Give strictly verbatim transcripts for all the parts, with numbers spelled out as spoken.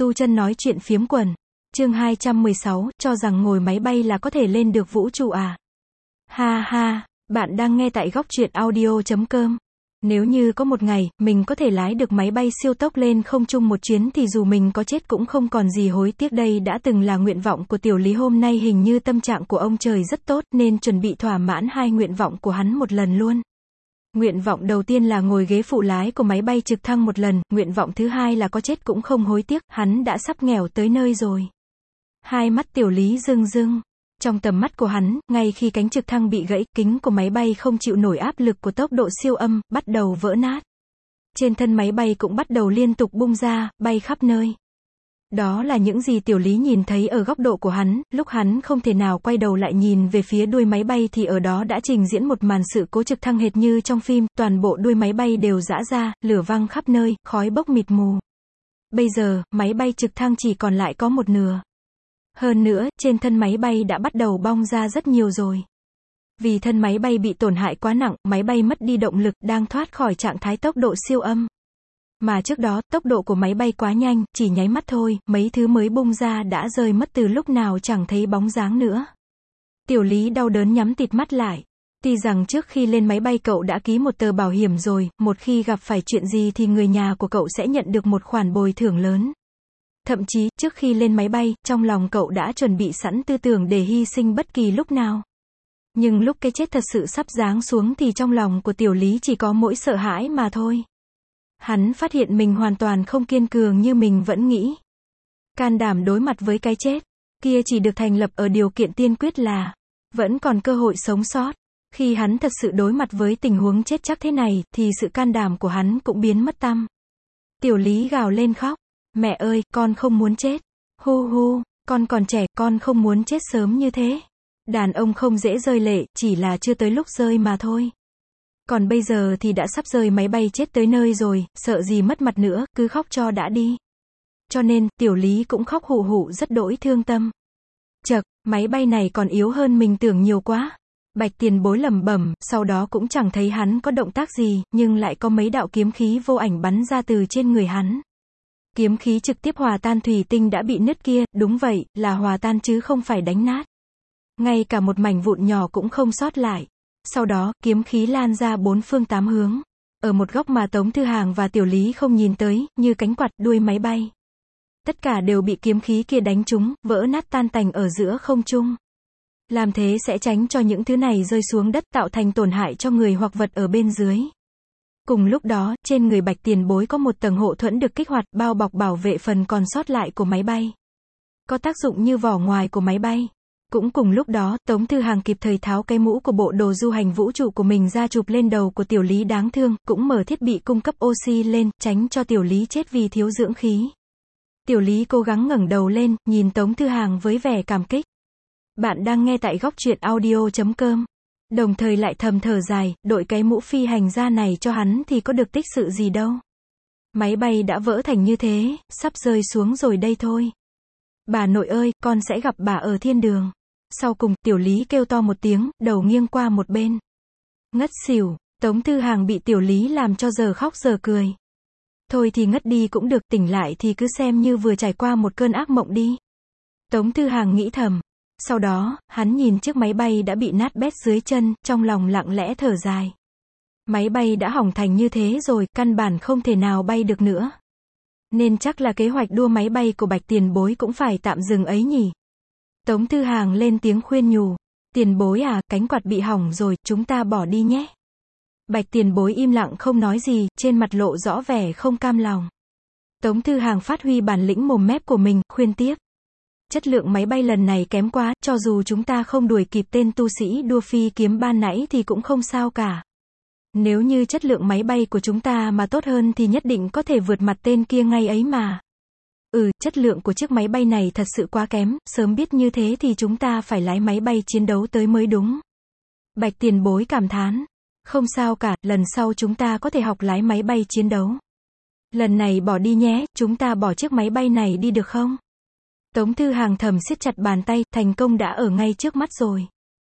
Tu chân nói chuyện phiếm quần. Chương hai trăm mười sáu, cho rằng ngồi máy bay là có thể lên được vũ trụ à? Ha ha, bạn đang nghe tại góc truyện audio chấm com. Nếu như có một ngày, mình có thể lái được máy bay siêu tốc lên không trung một chuyến thì dù mình có chết cũng không còn gì hối tiếc. Đây đã từng là nguyện vọng của Tiểu Lý. Hôm nay hình như tâm trạng của ông trời rất tốt nên chuẩn bị thỏa mãn hai nguyện vọng của hắn một lần luôn. Nguyện vọng đầu tiên là ngồi ghế phụ lái của máy bay trực thăng một lần, nguyện vọng thứ hai là có chết cũng không hối tiếc, hắn đã sắp nghèo tới nơi rồi. Hai mắt Tiểu Lý rưng rưng. Trong tầm mắt của hắn, ngay khi cánh trực thăng bị gãy, kính của máy bay không chịu nổi áp lực của tốc độ siêu âm, bắt đầu vỡ nát. Trên thân máy bay cũng bắt đầu liên tục bung ra, bay khắp nơi. Đó là những gì Tiểu Lý nhìn thấy ở góc độ của hắn, lúc hắn không thể nào quay đầu lại nhìn về phía đuôi máy bay thì ở đó đã trình diễn một màn sự cố trực thăng hệt như trong phim, toàn bộ đuôi máy bay đều rã ra, lửa văng khắp nơi, khói bốc mịt mù. Bây giờ, máy bay trực thăng chỉ còn lại có một nửa. Hơn nữa, trên thân máy bay đã bắt đầu bong ra rất nhiều rồi. Vì thân máy bay bị tổn hại quá nặng, máy bay mất đi động lực, đang thoát khỏi trạng thái tốc độ siêu âm. Mà trước đó, tốc độ của máy bay quá nhanh, chỉ nháy mắt thôi, mấy thứ mới bung ra đã rơi mất từ lúc nào chẳng thấy bóng dáng nữa. Tiểu Lý đau đớn nhắm tịt mắt lại. Tuy rằng trước khi lên máy bay cậu đã ký một tờ bảo hiểm rồi, một khi gặp phải chuyện gì thì người nhà của cậu sẽ nhận được một khoản bồi thường lớn. Thậm chí, trước khi lên máy bay, trong lòng cậu đã chuẩn bị sẵn tư tưởng để hy sinh bất kỳ lúc nào. Nhưng lúc cái chết thật sự sắp giáng xuống thì trong lòng của Tiểu Lý chỉ có mỗi sợ hãi mà thôi. Hắn phát hiện mình hoàn toàn không kiên cường như mình vẫn nghĩ. Can đảm đối mặt với cái chết, kia chỉ được thành lập ở điều kiện tiên quyết là vẫn còn cơ hội sống sót. Khi hắn thật sự đối mặt với tình huống chết chắc thế này, thì sự can đảm của hắn cũng biến mất tăm. Tiểu Lý gào lên khóc. Mẹ ơi, con không muốn chết. Hu hu, con còn trẻ, con không muốn chết sớm như thế. Đàn ông không dễ rơi lệ, chỉ là chưa tới lúc rơi mà thôi. Còn bây giờ thì đã sắp rơi máy bay chết tới nơi rồi, sợ gì mất mặt nữa, cứ khóc cho đã đi. Cho nên, Tiểu Lý cũng khóc hụ hụ rất đỗi thương tâm. Chậc, máy bay này còn yếu hơn mình tưởng nhiều quá. Bạch Tiền Bối lẩm bẩm, sau đó cũng chẳng thấy hắn có động tác gì, nhưng lại có mấy đạo kiếm khí vô ảnh bắn ra từ trên người hắn. Kiếm khí trực tiếp hòa tan thủy tinh đã bị nứt kia, đúng vậy, là hòa tan chứ không phải đánh nát. Ngay cả một mảnh vụn nhỏ cũng không sót lại. Sau đó, kiếm khí lan ra bốn phương tám hướng. Ở một góc mà Tống Thư Hàng và Tiểu Lý không nhìn tới, như cánh quạt, đuôi máy bay. Tất cả đều bị kiếm khí kia đánh trúng, vỡ nát tan tành ở giữa không trung. Làm thế sẽ tránh cho những thứ này rơi xuống đất tạo thành tổn hại cho người hoặc vật ở bên dưới. Cùng lúc đó, trên người Bạch Tiền Bối có một tầng hộ thuẫn được kích hoạt, bao bọc bảo vệ phần còn sót lại của máy bay. Có tác dụng như vỏ ngoài của máy bay. Cũng cùng lúc đó, Tống Thư Hàng kịp thời tháo cái mũ của bộ đồ du hành vũ trụ của mình ra chụp lên đầu của Tiểu Lý đáng thương, cũng mở thiết bị cung cấp oxy lên, tránh cho Tiểu Lý chết vì thiếu dưỡng khí. Tiểu Lý cố gắng ngẩng đầu lên, nhìn Tống Thư Hàng với vẻ cảm kích. Bạn đang nghe tại góc truyện audio chấm com. Đồng thời lại thầm thở dài, đội cái mũ phi hành gia này cho hắn thì có được tích sự gì đâu. Máy bay đã vỡ thành như thế, sắp rơi xuống rồi đây thôi. Bà nội ơi, con sẽ gặp bà ở thiên đường. Sau cùng, Tiểu Lý kêu to một tiếng, đầu nghiêng qua một bên. Ngất xỉu, Tống Thư Hàng bị Tiểu Lý làm cho giờ khóc giờ cười. Thôi thì ngất đi cũng được, tỉnh lại thì cứ xem như vừa trải qua một cơn ác mộng đi. Tống Thư Hàng nghĩ thầm. Sau đó, hắn nhìn chiếc máy bay đã bị nát bét dưới chân, trong lòng lặng lẽ thở dài. Máy bay đã hỏng thành như thế rồi, căn bản không thể nào bay được nữa. Nên chắc là kế hoạch đua máy bay của Bạch Tiền Bối cũng phải tạm dừng ấy nhỉ. Tống Thư Hàng lên tiếng khuyên nhủ. Tiền Bối à, cánh quạt bị hỏng rồi, chúng ta bỏ đi nhé. Bạch Tiền Bối im lặng không nói gì, trên mặt lộ rõ vẻ không cam lòng. Tống Thư Hàng phát huy bản lĩnh mồm mép của mình, khuyên tiếp. Chất lượng máy bay lần này kém quá, cho dù chúng ta không đuổi kịp tên tu sĩ đua phi kiếm ban nãy thì cũng không sao cả. Nếu như chất lượng máy bay của chúng ta mà tốt hơn thì nhất định có thể vượt mặt tên kia ngay ấy mà. Ừ, chất lượng của chiếc máy bay này thật sự quá kém, sớm biết như thế thì chúng ta phải lái máy bay chiến đấu tới mới đúng. Bạch Tiền Bối cảm thán. Không sao cả, lần sau chúng ta có thể học lái máy bay chiến đấu. Lần này bỏ đi nhé, chúng ta bỏ chiếc máy bay này đi được không? Tống Thư Hàng thầm siết chặt bàn tay, thành công đã ở ngay trước mắt rồi.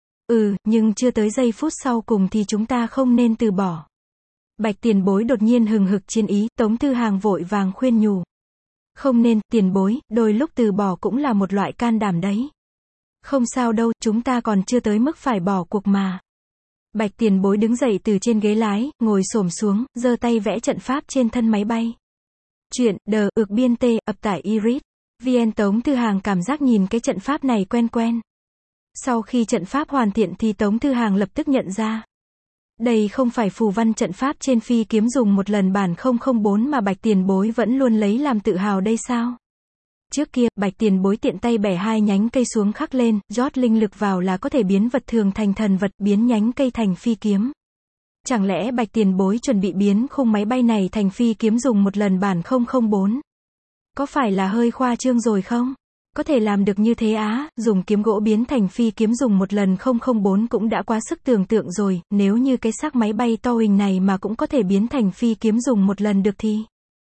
Ừ, nhưng chưa tới giây phút sau cùng thì chúng ta không nên từ bỏ. Bạch Tiền Bối đột nhiên hừng hực chiến ý, Tống Thư Hàng vội vàng khuyên nhủ. Không nên, tiền bối, đôi lúc từ bỏ cũng là một loại can đảm đấy. Không sao đâu, chúng ta còn chưa tới mức phải bỏ cuộc mà. Bạch tiền bối đứng dậy từ trên ghế lái, ngồi xổm xuống, giơ tay vẽ trận pháp trên thân máy bay. Chuyện, đờ, ược biên tê, ập tải iris. vê en Tống Thư Hàng cảm giác nhìn cái trận pháp này quen quen. Sau khi trận pháp hoàn thiện thì Tống Thư Hàng lập tức nhận ra. Đây không phải phù văn trận pháp trên phi kiếm dùng một lần bản không không bốn mà Bạch tiền bối vẫn luôn lấy làm tự hào đây sao? Trước kia, Bạch tiền bối tiện tay bẻ hai nhánh cây xuống khắc lên, rót linh lực vào là có thể biến vật thường thành thần vật, biến nhánh cây thành phi kiếm. Chẳng lẽ Bạch tiền bối chuẩn bị biến khung máy bay này thành phi kiếm dùng một lần bản không không bốn? Có phải là hơi khoa trương rồi không? Có thể làm được như thế á, dùng kiếm gỗ biến thành phi kiếm dùng một lần không không bốn cũng đã quá sức tưởng tượng rồi, nếu như cái xác máy bay to hình này mà cũng có thể biến thành phi kiếm dùng một lần được thì...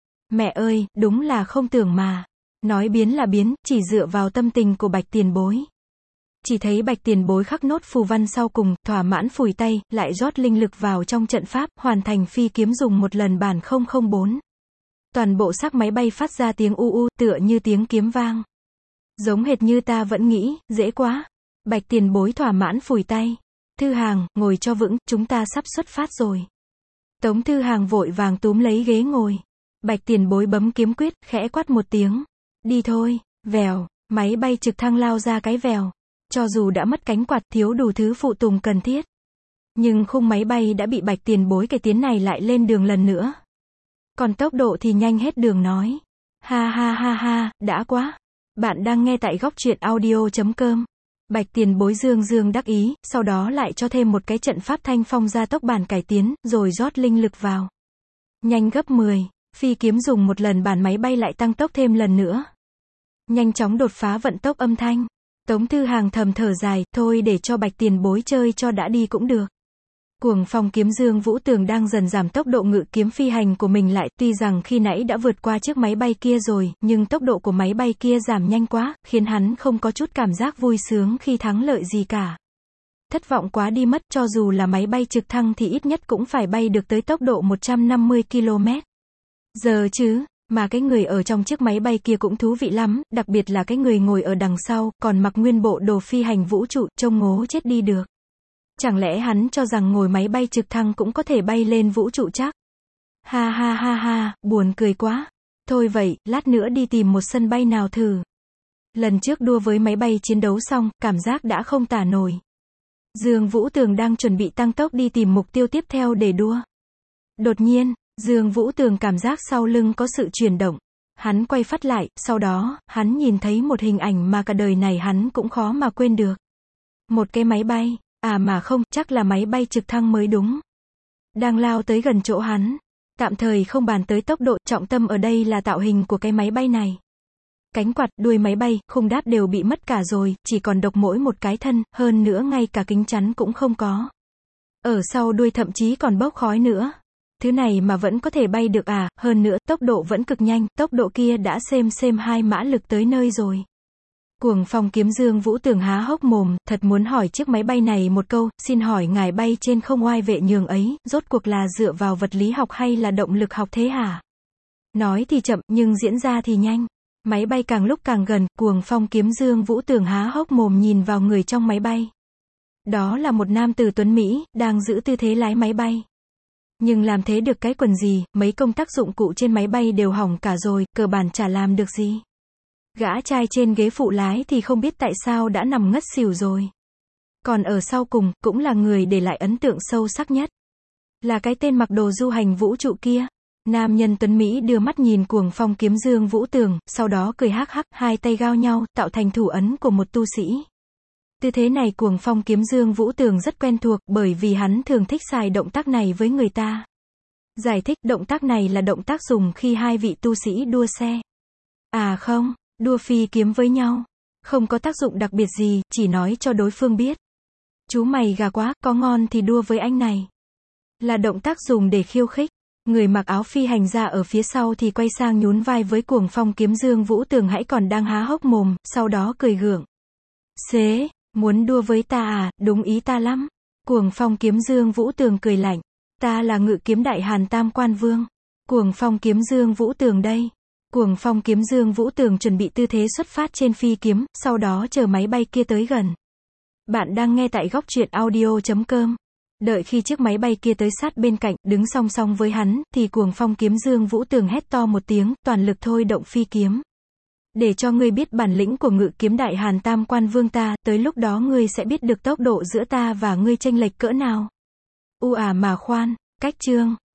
Mẹ ơi, đúng là không tưởng mà. Nói biến là biến, chỉ dựa vào tâm tình của Bạch tiền bối. Chỉ thấy Bạch tiền bối khắc nốt phù văn sau cùng, thỏa mãn phủi tay, lại rót linh lực vào trong trận pháp, hoàn thành phi kiếm dùng một lần bản không không bốn. Toàn bộ xác máy bay phát ra tiếng u u, tựa như tiếng kiếm vang. Giống hệt như ta vẫn nghĩ, dễ quá. Bạch tiền bối thỏa mãn phủi tay. Thư Hàng, ngồi cho vững, chúng ta sắp xuất phát rồi. Tống Thư Hàng vội vàng túm lấy ghế ngồi. Bạch tiền bối bấm kiếm quyết, khẽ quát một tiếng. Đi thôi, vèo, máy bay trực thăng lao ra cái vèo. Cho dù đã mất cánh quạt, thiếu đủ thứ phụ tùng cần thiết. Nhưng khung máy bay đã bị Bạch tiền bối cái tiến này lại lên đường lần nữa. Còn tốc độ thì nhanh hết đường nói. Ha ha ha ha, đã quá. Bạn đang nghe tại góc truyện audio chấm com. Bạch tiền bối dương dương đắc ý, sau đó lại cho thêm một cái trận pháp thanh phong gia tốc bản cải tiến, rồi rót linh lực vào. Nhanh gấp mười, phi kiếm dùng một lần bản máy bay lại tăng tốc thêm lần nữa. Nhanh chóng đột phá vận tốc âm thanh. Tống Thư Hàng thầm thở dài, thôi để cho Bạch tiền bối chơi cho đã đi cũng được. Cuồng phong kiếm Dương Vũ Tường đang dần giảm tốc độ ngự kiếm phi hành của mình lại, tuy rằng khi nãy đã vượt qua chiếc máy bay kia rồi, nhưng tốc độ của máy bay kia giảm nhanh quá, khiến hắn không có chút cảm giác vui sướng khi thắng lợi gì cả. Thất vọng quá đi mất, cho dù là máy bay trực thăng thì ít nhất cũng phải bay được tới tốc độ một trăm năm mươi ki lô mét giờ chứ, mà cái người ở trong chiếc máy bay kia cũng thú vị lắm, đặc biệt là cái người ngồi ở đằng sau, còn mặc nguyên bộ đồ phi hành vũ trụ, trông ngố chết đi được. Chẳng lẽ hắn cho rằng ngồi máy bay trực thăng cũng có thể bay lên vũ trụ chắc? Ha ha ha ha, buồn cười quá. Thôi vậy, lát nữa đi tìm một sân bay nào thử. Lần trước đua với máy bay chiến đấu xong, cảm giác đã không tả nổi. Dương Vũ Tường đang chuẩn bị tăng tốc đi tìm mục tiêu tiếp theo để đua. Đột nhiên, Dương Vũ Tường cảm giác sau lưng có sự chuyển động. Hắn quay phát lại, sau đó, hắn nhìn thấy một hình ảnh mà cả đời này hắn cũng khó mà quên được. Một cái máy bay. À mà không, chắc là máy bay trực thăng mới đúng. Đang lao tới gần chỗ hắn. Tạm thời không bàn tới tốc độ, trọng tâm ở đây là tạo hình của cái máy bay này. Cánh quạt, đuôi máy bay, khung đáp đều bị mất cả rồi, chỉ còn độc mỗi một cái thân, hơn nữa ngay cả kính chắn cũng không có. Ở sau đuôi thậm chí còn bốc khói nữa. Thứ này mà vẫn có thể bay được à, hơn nữa, tốc độ vẫn cực nhanh, tốc độ kia đã xem xem hai mã lực tới nơi rồi. Cuồng phong kiếm Dương Vũ Tường há hốc mồm, thật muốn hỏi chiếc máy bay này một câu, xin hỏi ngài bay trên không oai vệ nhường ấy, rốt cuộc là dựa vào vật lý học hay là động lực học thế hả? Nói thì chậm, nhưng diễn ra thì nhanh. Máy bay càng lúc càng gần, cuồng phong kiếm Dương Vũ Tường há hốc mồm nhìn vào người trong máy bay. Đó là một nam tử tuấn Mỹ, đang giữ tư thế lái máy bay. Nhưng làm thế được cái quần gì, mấy công tác dụng cụ trên máy bay đều hỏng cả rồi, cơ bản chả làm được gì. Gã trai trên ghế phụ lái thì không biết tại sao đã nằm ngất xỉu rồi. Còn ở sau cùng, cũng là người để lại ấn tượng sâu sắc nhất. Là cái tên mặc đồ du hành vũ trụ kia. Nam nhân tuấn Mỹ đưa mắt nhìn cuồng phong kiếm Dương Vũ Tường, sau đó cười hắc hắc, hai tay gao nhau, tạo thành thủ ấn của một tu sĩ. Tư thế này cuồng phong kiếm Dương Vũ Tường rất quen thuộc, bởi vì hắn thường thích xài động tác này với người ta. Giải thích, động tác này là động tác dùng khi hai vị tu sĩ đua xe. À không, đua phi kiếm với nhau. Không có tác dụng đặc biệt gì, chỉ nói cho đối phương biết. Chú mày gà quá, có ngon thì đua với anh này. Là động tác dùng để khiêu khích. Người mặc áo phi hành ra ở phía sau thì quay sang nhún vai với cuồng phong kiếm Dương Vũ Tường hãy còn đang há hốc mồm, sau đó cười gượng. Xế, muốn đua với ta à, đúng ý ta lắm. Cuồng phong kiếm Dương Vũ Tường cười lạnh. Ta là Ngự Kiếm Đại Hàn Tam Quan Vương. Cuồng phong kiếm Dương Vũ Tường đây. Cuồng phong kiếm Dương Vũ Tường chuẩn bị tư thế xuất phát trên phi kiếm, sau đó chờ máy bay kia tới gần. Bạn đang nghe tại góc truyện audio chấm com. Đợi khi chiếc máy bay kia tới sát bên cạnh, đứng song song với hắn, thì cuồng phong kiếm Dương Vũ Tường hét to một tiếng, toàn lực thôi động phi kiếm. Để cho ngươi biết bản lĩnh của Ngự Kiếm Đại Hàn Tam Quan Vương ta, tới lúc đó ngươi sẽ biết được tốc độ giữa ta và ngươi chênh lệch cỡ nào. U à mà khoan, cách chương.